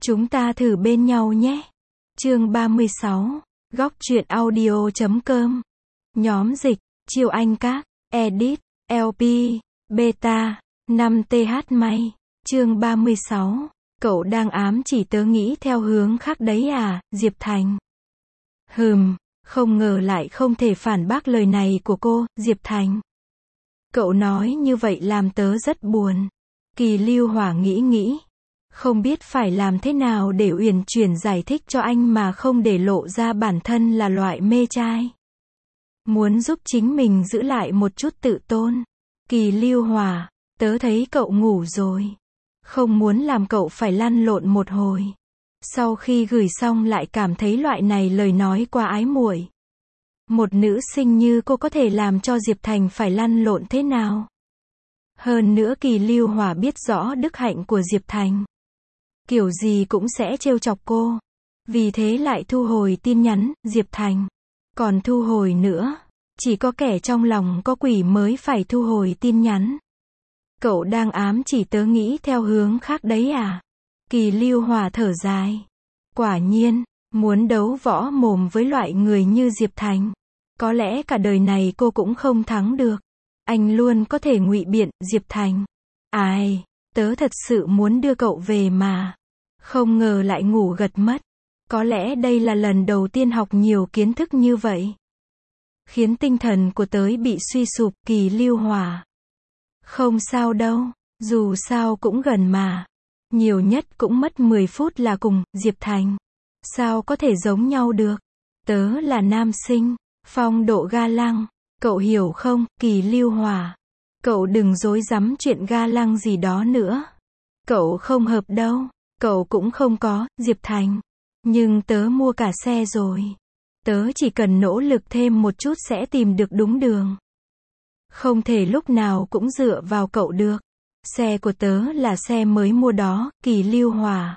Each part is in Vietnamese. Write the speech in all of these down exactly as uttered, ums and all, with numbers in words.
Chúng ta thử bên nhau nhé. Chương ba mươi sáu. Góc truyện audio chấm com. Nhóm dịch, Chiêu Anh Các, Edit, lờ pê, Beta, năm T H May. Chương ba mươi sáu. Cậu đang ám chỉ tớ nghĩ theo hướng khác đấy à, Diệp Thành? Hừm, không ngờ lại không thể phản bác lời này của cô, Diệp Thành. Cậu nói như vậy làm tớ rất buồn. Kỳ Lưu Hỏa nghĩ nghĩ. Không biết phải làm thế nào để uyển chuyển giải thích cho anh mà không để lộ ra bản thân là loại mê trai. Muốn giúp chính mình giữ lại một chút tự tôn. Kỳ Lưu Hỏa, tớ thấy cậu ngủ rồi. Không muốn làm cậu phải lăn lộn một hồi. Sau khi gửi xong lại cảm thấy loại này lời nói quá ái muội. Một nữ sinh như cô có thể làm cho Diệp Thành phải lăn lộn thế nào? Hơn nữa Kỳ Lưu Hỏa biết rõ đức hạnh của Diệp Thành. Kiểu gì cũng sẽ trêu chọc cô. Vì thế lại thu hồi tin nhắn, Diệp Thành. Còn thu hồi nữa. Chỉ có kẻ trong lòng có quỷ mới phải thu hồi tin nhắn. Cậu đang ám chỉ tớ nghĩ theo hướng khác đấy à? Kỳ Lưu Hỏa thở dài. Quả nhiên, muốn đấu võ mồm với loại người như Diệp Thành. Có lẽ cả đời này cô cũng không thắng được. Anh luôn có thể ngụy biện, Diệp Thành. Ai, tớ thật sự muốn đưa cậu về mà. Không ngờ lại ngủ gật mất. Có lẽ đây là lần đầu tiên học nhiều kiến thức như vậy. Khiến tinh thần của tớ bị suy sụp, Kỳ Lưu Hỏa. Không sao đâu, dù sao cũng gần mà. Nhiều nhất cũng mất mười phút là cùng, Diệp Thành. Sao có thể giống nhau được? Tớ là nam sinh, phong độ ga lăng. Cậu hiểu không, Kỳ Lưu Hỏa? Cậu đừng dối dắm chuyện ga lăng gì đó nữa. Cậu không hợp đâu. Cậu cũng không có, Diệp Thành. Nhưng tớ mua cả xe rồi. Tớ chỉ cần nỗ lực thêm một chút sẽ tìm được đúng đường. Không thể lúc nào cũng dựa vào cậu được. Xe của tớ là xe mới mua đó, Kỳ Lưu Hỏa.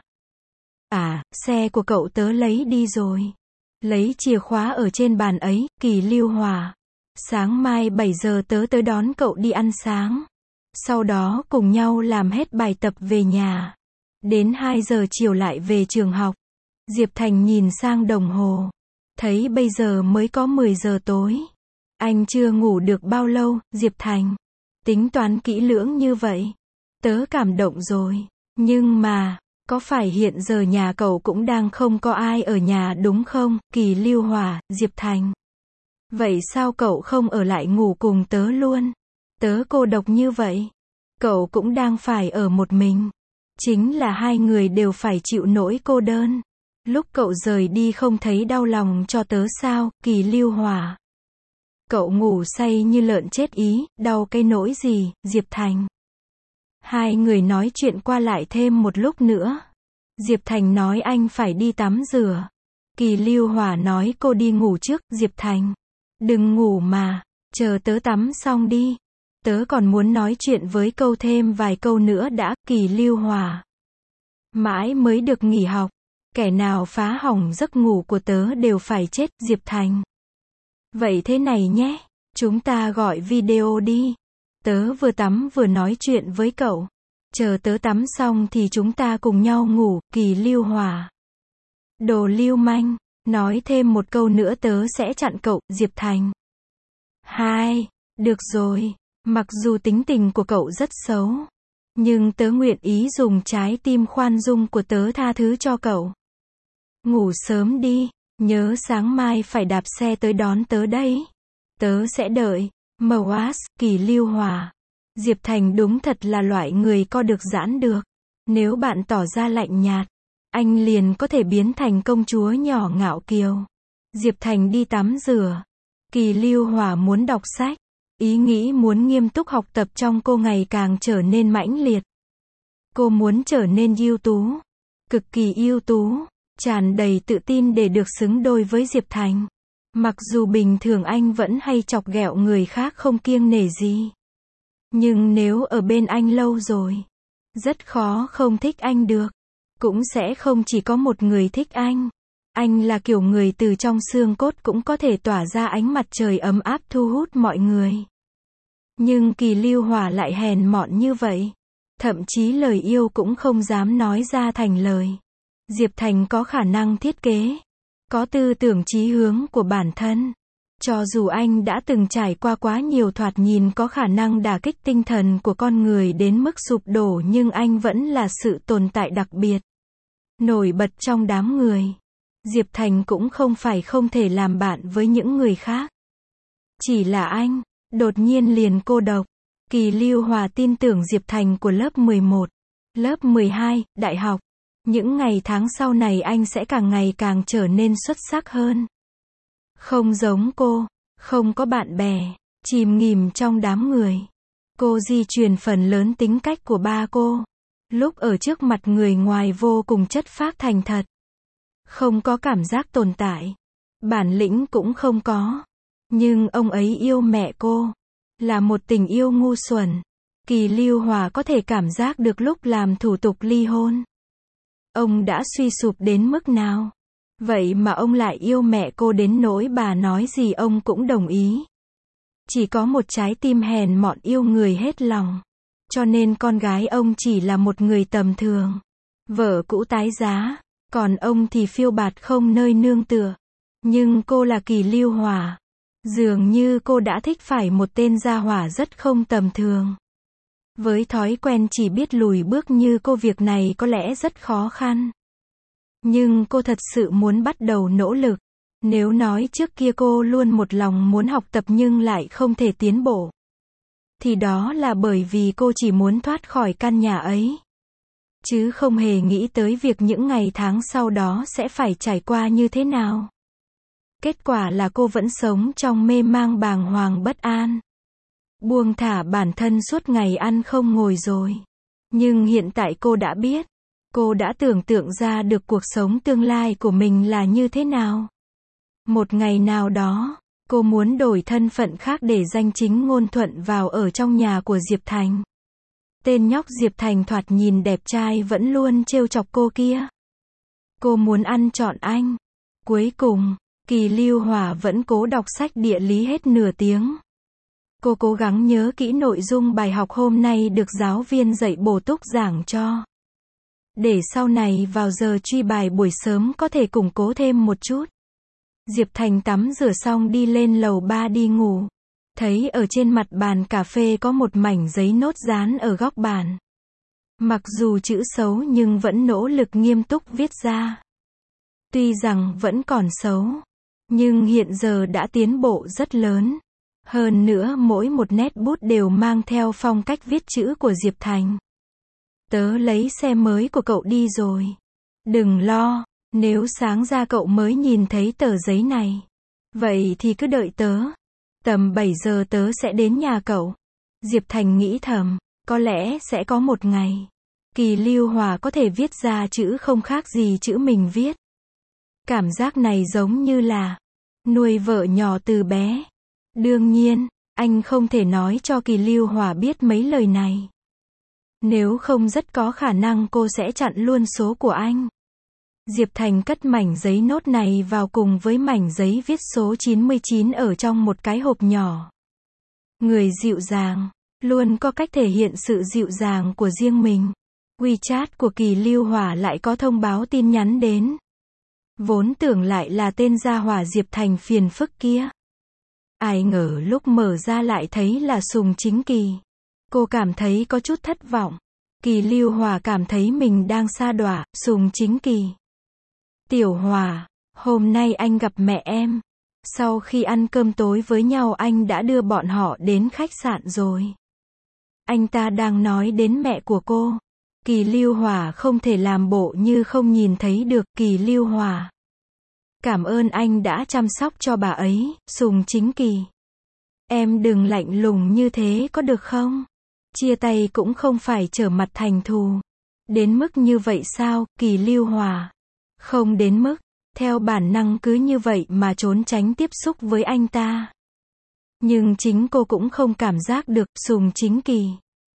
À, xe của cậu tớ lấy đi rồi. Lấy chìa khóa ở trên bàn ấy, Kỳ Lưu Hỏa. Sáng mai bảy giờ tớ tới đón cậu đi ăn sáng. Sau đó cùng nhau làm hết bài tập về nhà. Đến hai giờ chiều lại về trường học. Diệp Thành nhìn sang đồng hồ. Thấy bây giờ mới có mười giờ tối. Anh chưa ngủ được bao lâu, Diệp Thành. Tính toán kỹ lưỡng như vậy. Tớ cảm động rồi. Nhưng mà, có phải hiện giờ nhà cậu cũng đang không có ai ở nhà đúng không, Kỳ Lưu Hỏa, Diệp Thành? Vậy sao cậu không ở lại ngủ cùng tớ luôn? Tớ cô độc như vậy. Cậu cũng đang phải ở một mình. Chính là hai người đều phải chịu nỗi cô đơn. Lúc cậu rời đi không thấy đau lòng cho tớ sao, Kỳ Lưu Hỏa? Cậu ngủ say như lợn chết ý, đau cái nỗi gì, Diệp Thành? Hai người nói chuyện qua lại thêm một lúc nữa. Diệp Thành nói anh phải đi tắm rửa. Kỳ Lưu Hỏa nói cô đi ngủ trước, Diệp Thành. Đừng ngủ mà, chờ tớ tắm xong đi. Tớ còn muốn nói chuyện với câu thêm vài câu nữa đã, Kỳ Lưu Hỏa. Mãi mới được nghỉ học. Kẻ nào phá hỏng giấc ngủ của tớ đều phải chết, Diệp Thành. Vậy thế này nhé, chúng ta gọi video đi. Tớ vừa tắm vừa nói chuyện với cậu. Chờ tớ tắm xong thì chúng ta cùng nhau ngủ, Kỳ Lưu Hỏa. Đồ lưu manh, nói thêm một câu nữa tớ sẽ chặn cậu, Diệp Thành. Hai, được rồi, mặc dù tính tình của cậu rất xấu. Nhưng tớ nguyện ý dùng trái tim khoan dung của tớ tha thứ cho cậu. Ngủ sớm đi, nhớ sáng mai phải đạp xe tới đón tớ đấy. Tớ sẽ đợi. Moas, Kỳ Lưu Hỏa. Diệp Thành đúng thật là loại người co được giãn được. Nếu bạn tỏ ra lạnh nhạt, anh liền có thể biến thành công chúa nhỏ ngạo kiều. Diệp Thành đi tắm rửa. Kỳ Lưu Hỏa muốn đọc sách. Ý nghĩ muốn nghiêm túc học tập trong cô ngày càng trở nên mãnh liệt. Cô muốn trở nên ưu tú. Cực kỳ ưu tú. Tràn đầy tự tin để được xứng đôi với Diệp Thành. Mặc dù bình thường anh vẫn hay chọc ghẹo người khác không kiêng nể gì. Nhưng nếu ở bên anh lâu rồi, rất khó không thích anh được. Cũng sẽ không chỉ có một người thích anh. Anh là kiểu người từ trong xương cốt cũng có thể tỏa ra ánh mặt trời ấm áp thu hút mọi người. Nhưng Kỳ Lưu Hỏa lại hèn mọn như vậy. Thậm chí lời yêu cũng không dám nói ra thành lời. Diệp Thành có khả năng thiết kế, có tư tưởng chí hướng của bản thân. Cho dù anh đã từng trải qua quá nhiều thoạt nhìn có khả năng đả kích tinh thần của con người đến mức sụp đổ, nhưng anh vẫn là sự tồn tại đặc biệt, nổi bật trong đám người. Diệp Thành cũng không phải không thể làm bạn với những người khác. Chỉ là anh, đột nhiên liền cô độc. Kỳ Lưu Hòa tin tưởng Diệp Thành của lớp mười một, lớp mười hai, đại học. Những ngày tháng sau này anh sẽ càng ngày càng trở nên xuất sắc hơn. Không giống cô, không có bạn bè, chìm nghỉm trong đám người. Cô di truyền phần lớn tính cách của ba cô. Lúc ở trước mặt người ngoài vô cùng chất phác thành thật. Không có cảm giác tồn tại. Bản lĩnh cũng không có. Nhưng ông ấy yêu mẹ cô. Là một tình yêu ngu xuẩn. Kỳ Lưu Hòa có thể cảm giác được lúc làm thủ tục ly hôn. Ông đã suy sụp đến mức nào? Vậy mà ông lại yêu mẹ cô đến nỗi bà nói gì ông cũng đồng ý. Chỉ có một trái tim hèn mọn yêu người hết lòng. Cho nên con gái ông chỉ là một người tầm thường. Vợ cũ tái giá. Còn ông thì phiêu bạt không nơi nương tựa. Nhưng cô là Kỳ Lưu Hòa. Dường như cô đã thích phải một tên gia hỏa rất không tầm thường. Với thói quen chỉ biết lùi bước như cô, việc này có lẽ rất khó khăn. Nhưng cô thật sự muốn bắt đầu nỗ lực. Nếu nói trước kia cô luôn một lòng muốn học tập nhưng lại không thể tiến bộ, thì đó là bởi vì cô chỉ muốn thoát khỏi căn nhà ấy. Chứ không hề nghĩ tới việc những ngày tháng sau đó sẽ phải trải qua như thế nào. Kết quả là cô vẫn sống trong mê mang bàng hoàng bất an. Buông thả bản thân suốt ngày ăn không ngồi rồi. Nhưng hiện tại cô đã biết. Cô đã tưởng tượng ra được cuộc sống tương lai của mình là như thế nào. Một ngày nào đó, cô muốn đổi thân phận khác để danh chính ngôn thuận vào ở trong nhà của Diệp Thành. Tên nhóc Diệp Thành thoạt nhìn đẹp trai vẫn luôn trêu chọc cô kia. Cô muốn ăn trọn anh. Cuối cùng, Kỳ Lưu Hòa vẫn cố đọc sách địa lý hết nửa tiếng. Cô cố gắng nhớ kỹ nội dung bài học hôm nay được giáo viên dạy bổ túc giảng cho. Để sau này vào giờ truy bài buổi sớm có thể củng cố thêm một chút. Diệp Thành tắm rửa xong đi lên lầu ba đi ngủ. Thấy ở trên mặt bàn cà phê có một mảnh giấy nốt dán ở góc bàn. Mặc dù chữ xấu nhưng vẫn nỗ lực nghiêm túc viết ra. Tuy rằng vẫn còn xấu, nhưng hiện giờ đã tiến bộ rất lớn. Hơn nữa mỗi một nét bút đều mang theo phong cách viết chữ của Diệp Thành. Tớ lấy xe mới của cậu đi rồi. Đừng lo, nếu sáng ra cậu mới nhìn thấy tờ giấy này. Vậy thì cứ đợi tớ. Tầm bảy giờ tớ sẽ đến nhà cậu. Diệp Thành nghĩ thầm, có lẽ sẽ có một ngày. Kỳ Lưu Hòa có thể viết ra chữ không khác gì chữ mình viết. Cảm giác này giống như là nuôi vợ nhỏ từ bé. Đương nhiên, anh không thể nói cho Kỳ Lưu Hòa biết mấy lời này. Nếu không rất có khả năng cô sẽ chặn luôn số của anh. Diệp Thành cất mảnh giấy nốt này vào cùng với mảnh giấy viết số chín mươi chín ở trong một cái hộp nhỏ. Người dịu dàng, luôn có cách thể hiện sự dịu dàng của riêng mình. WeChat của Kỳ Lưu Hòa lại có thông báo tin nhắn đến. Vốn tưởng lại là tên gia hỏa Diệp Thành phiền phức kia. Ai ngờ lúc mở ra lại thấy là Sùng Chính Kỳ. Cô cảm thấy có chút thất vọng. Kỳ Lưu Hòa cảm thấy mình đang sa đọa. Sùng Chính Kỳ. Tiểu Hòa, hôm nay anh gặp mẹ em. Sau khi ăn cơm tối với nhau anh đã đưa bọn họ đến khách sạn rồi. Anh ta đang nói đến mẹ của cô. Kỳ Lưu Hòa không thể làm bộ như không nhìn thấy được. Kỳ Lưu Hòa, cảm ơn anh đã chăm sóc cho bà ấy. Sùng Chính Kỳ, em đừng lạnh lùng như thế có được không? Chia tay cũng không phải trở mặt thành thù. Đến mức như vậy sao? Kỳ Lưu Hòa, không đến mức. Theo bản năng cứ như vậy mà trốn tránh tiếp xúc với anh ta. Nhưng chính cô cũng không cảm giác được. Sùng Chính Kỳ,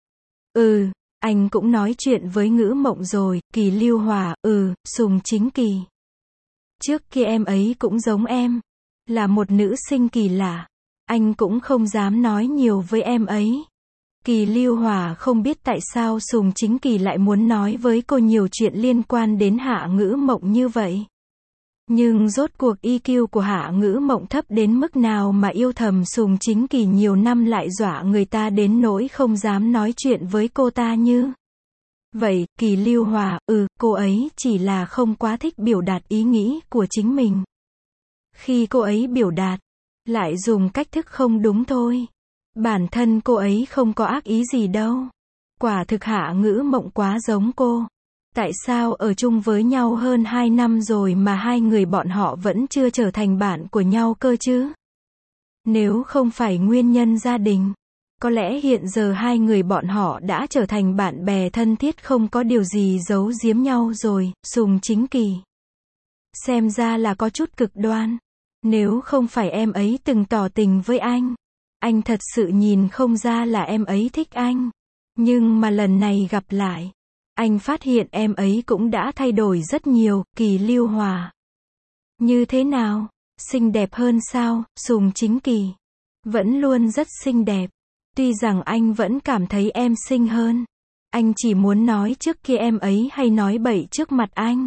ừ, anh cũng nói chuyện với Ngữ Mộng rồi. Kỳ Lưu Hòa, ừ. Sùng Chính Kỳ, trước kia em ấy cũng giống em. Là một nữ sinh kỳ lạ. Anh cũng không dám nói nhiều với em ấy. Kỳ Lưu Hòa không biết tại sao Sùng Chính Kỳ lại muốn nói với cô nhiều chuyện liên quan đến Hạ Ngữ Mộng như vậy. Nhưng rốt cuộc i kiu của Hạ Ngữ Mộng thấp đến mức nào mà yêu thầm Sùng Chính Kỳ nhiều năm lại dọa người ta đến nỗi không dám nói chuyện với cô ta như vậy. Kỳ Lưu Hòa, ừ, cô ấy chỉ là không quá thích biểu đạt ý nghĩ của chính mình. Khi cô ấy biểu đạt, lại dùng cách thức không đúng thôi. Bản thân cô ấy không có ác ý gì đâu. Quả thực Hạ Ngữ Mộng quá giống cô. Tại sao ở chung với nhau hơn hai năm rồi mà hai người bọn họ vẫn chưa trở thành bạn của nhau cơ chứ? Nếu không phải nguyên nhân gia đình, có lẽ hiện giờ hai người bọn họ đã trở thành bạn bè thân thiết không có điều gì giấu giếm nhau rồi. Sùng Chính Kỳ xem ra là có chút cực đoan. Nếu không phải em ấy từng tỏ tình với anh, anh thật sự nhìn không ra là em ấy thích anh. Nhưng mà lần này gặp lại, anh phát hiện em ấy cũng đã thay đổi rất nhiều. Kỳ Lưu Hòa như thế nào? Xinh đẹp hơn sao? Sùng Chính Kỳ vẫn luôn rất xinh đẹp. Tuy rằng anh vẫn cảm thấy em xinh hơn. Anh chỉ muốn nói trước kia em ấy hay nói bậy trước mặt anh,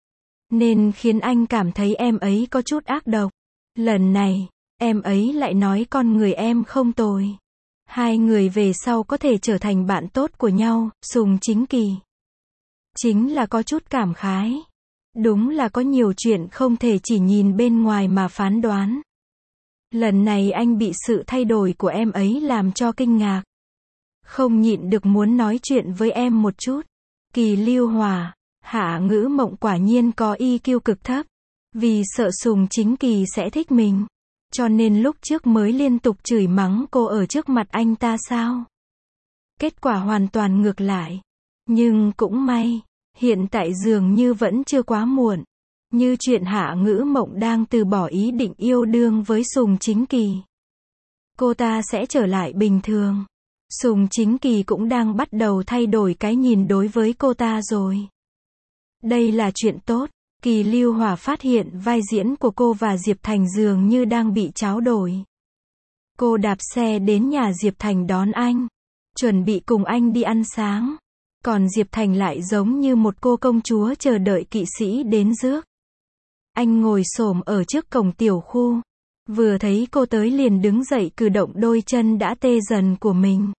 nên khiến anh cảm thấy em ấy có chút ác độc. Lần này, em ấy lại nói con người em không tồi. Hai người về sau có thể trở thành bạn tốt của nhau. Sùng Chính Kỳ chính là có chút cảm khái. Đúng là có nhiều chuyện không thể chỉ nhìn bên ngoài mà phán đoán. Lần này anh bị sự thay đổi của em ấy làm cho kinh ngạc. Không nhịn được muốn nói chuyện với em một chút. Kỳ Lưu Hòa, Hạ Ngữ Mộng quả nhiên có i kiu cực thấp. Vì sợ Sùng Chính Kỳ sẽ thích mình, cho nên lúc trước mới liên tục chửi mắng cô ở trước mặt anh ta sao? Kết quả hoàn toàn ngược lại. Nhưng cũng may, hiện tại dường như vẫn chưa quá muộn. Như chuyện Hạ Ngữ Mộng đang từ bỏ ý định yêu đương với Sùng Chính Kỳ. Cô ta sẽ trở lại bình thường. Sùng Chính Kỳ cũng đang bắt đầu thay đổi cái nhìn đối với cô ta rồi. Đây là chuyện tốt. Kỳ Lưu Hòa phát hiện vai diễn của cô và Diệp Thành dường như đang bị tráo đổi. Cô đạp xe đến nhà Diệp Thành đón anh, chuẩn bị cùng anh đi ăn sáng. Còn Diệp Thành lại giống như một cô công chúa chờ đợi kỵ sĩ đến rước. Anh ngồi xổm ở trước cổng tiểu khu, vừa thấy cô tới liền đứng dậy cử động đôi chân đã tê dần của mình.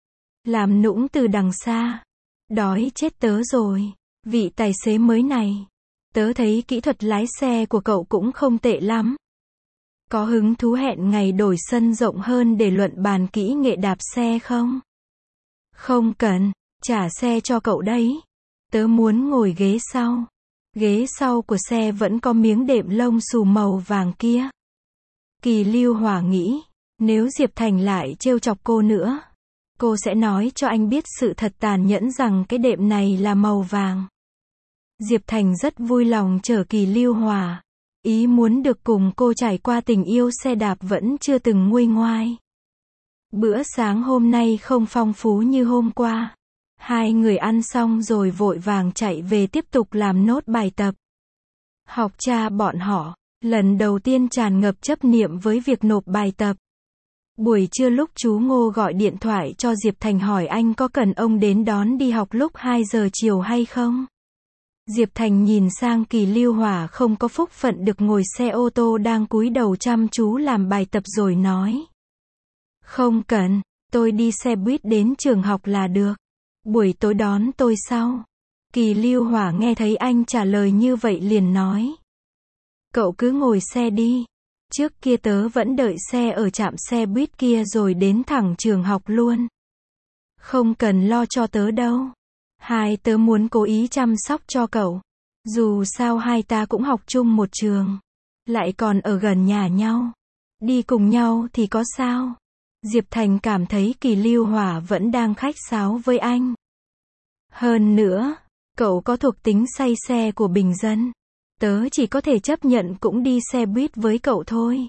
Làm nũng từ đằng xa. Đói chết tớ rồi. Vị tài xế mới này, tớ thấy kỹ thuật lái xe của cậu cũng không tệ lắm. Có hứng thú hẹn ngày đổi sân rộng hơn để luận bàn kỹ nghệ đạp xe không? Không cần, trả xe cho cậu đấy. Tớ muốn ngồi ghế sau. Ghế sau của xe vẫn có miếng đệm lông xù màu vàng kia. Kỳ Lưu Hòa nghĩ, nếu Diệp Thành lại trêu chọc cô nữa, cô sẽ nói cho anh biết sự thật tàn nhẫn rằng cái đệm này là màu vàng. Diệp Thành rất vui lòng chở Kỳ Lưu Hòa. Ý muốn được cùng cô trải qua tình yêu xe đạp vẫn chưa từng nguôi ngoai. Bữa sáng hôm nay không phong phú như hôm qua. Hai người ăn xong rồi vội vàng chạy về tiếp tục làm nốt bài tập. Học cha bọn họ, lần đầu tiên tràn ngập chấp niệm với việc nộp bài tập. Buổi trưa lúc chú Ngô gọi điện thoại cho Diệp Thành hỏi anh có cần ông đến đón đi học lúc hai giờ chiều hay không? Diệp Thành nhìn sang Kỳ Lưu Hòa không có phúc phận được ngồi xe ô tô đang cúi đầu chăm chú làm bài tập rồi nói. Không cần, tôi đi xe buýt đến trường học là được. Buổi tối đón tôi sau. Kỳ Lưu Hòa nghe thấy anh trả lời như vậy liền nói. Cậu cứ ngồi xe đi. Trước kia tớ vẫn đợi xe ở trạm xe buýt kia rồi đến thẳng trường học luôn. Không cần lo cho tớ đâu. Hai tớ muốn cố ý chăm sóc cho cậu. Dù sao hai ta cũng học chung một trường. Lại còn ở gần nhà nhau. Đi cùng nhau thì có sao? Diệp Thành cảm thấy Kỳ Lưu Hòa vẫn đang khách sáo với anh. Hơn nữa, cậu có thuộc tính say xe của bình dân. Tớ chỉ có thể chấp nhận cũng đi xe buýt với cậu thôi.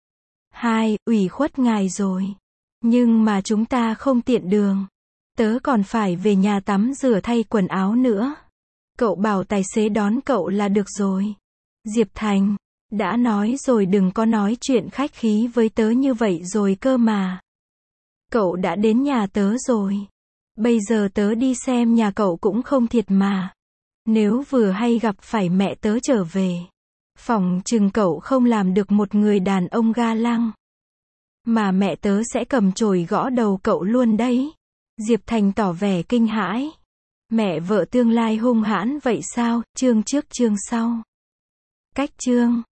Hai, ủy khuất ngài rồi. Nhưng mà chúng ta không tiện đường. Tớ còn phải về nhà tắm rửa thay quần áo nữa. Cậu bảo tài xế đón cậu là được rồi. Diệp Thành, đã nói rồi đừng có nói chuyện khách khí với tớ như vậy rồi cơ mà. Cậu đã đến nhà tớ rồi. Bây giờ tớ đi xem nhà cậu cũng không thiệt mà. Nếu vừa hay gặp phải mẹ tớ trở về, phỏng chừng cậu không làm được một người đàn ông ga lăng. Mà mẹ tớ sẽ cầm chổi gõ đầu cậu luôn đấy. Diệp Thành tỏ vẻ kinh hãi. Mẹ vợ tương lai hung hãn vậy sao, chương trước chương sau. Cách chương